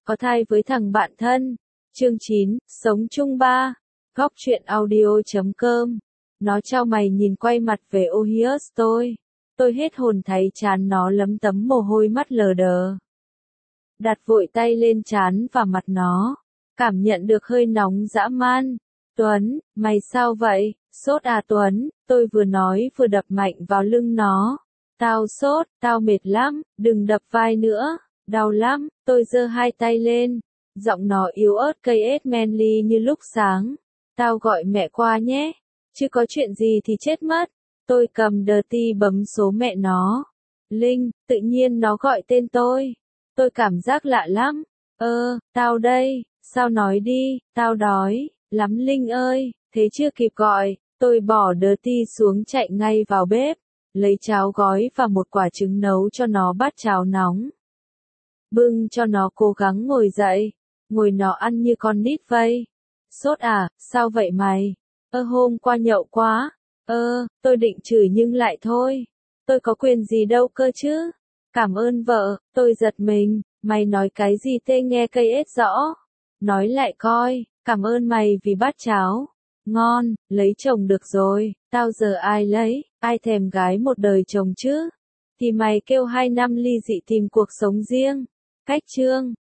Có thai với thằng bạn thân. Chương 9, sống chung 3. Góc truyện audio.com. Nó chau mày nhìn quay mặt về Ohius tôi. Tôi hết hồn thấy trán nó lấm tấm mồ hôi mắt lờ đờ. Đặt vội tay lên trán và mặt nó. Cảm nhận được hơi nóng dã man. Tuấn, mày sao vậy? Sốt à Tuấn? Tôi vừa nói vừa đập mạnh vào lưng nó. Tao sốt, tao mệt lắm, đừng đập vai nữa. Đau lắm, tôi giơ hai tay lên. Giọng nó yếu ớt cây ết manly như lúc sáng. Tao gọi mẹ qua nhé. Chứ có chuyện gì thì chết mất. Tôi cầm Dirty bấm số mẹ nó. Linh, tự nhiên nó gọi tên tôi. Tôi cảm giác lạ lắm. Tao đây, sao nói đi, tao đói lắm Linh ơi. Thế chưa kịp gọi, tôi bỏ Dirty xuống chạy ngay vào bếp. Lấy cháo gói và một quả trứng nấu cho nó bát cháo nóng. Bưng cho nó cố gắng ngồi dậy. Ngồi nó ăn như con nít vây. Sốt à, sao vậy mày? Hôm qua nhậu quá. Tôi định chửi nhưng lại thôi. Tôi có quyền gì đâu cơ chứ. Cảm ơn vợ, tôi giật mình. Mày nói cái gì tê nghe cây ết rõ. Nói lại coi, cảm ơn mày vì bát cháo. Ngon, lấy chồng được rồi, tao giờ ai lấy, ai thèm gái một đời chồng chứ. Thì mày kêu 2 năm ly dị tìm cuộc sống riêng. Cách chương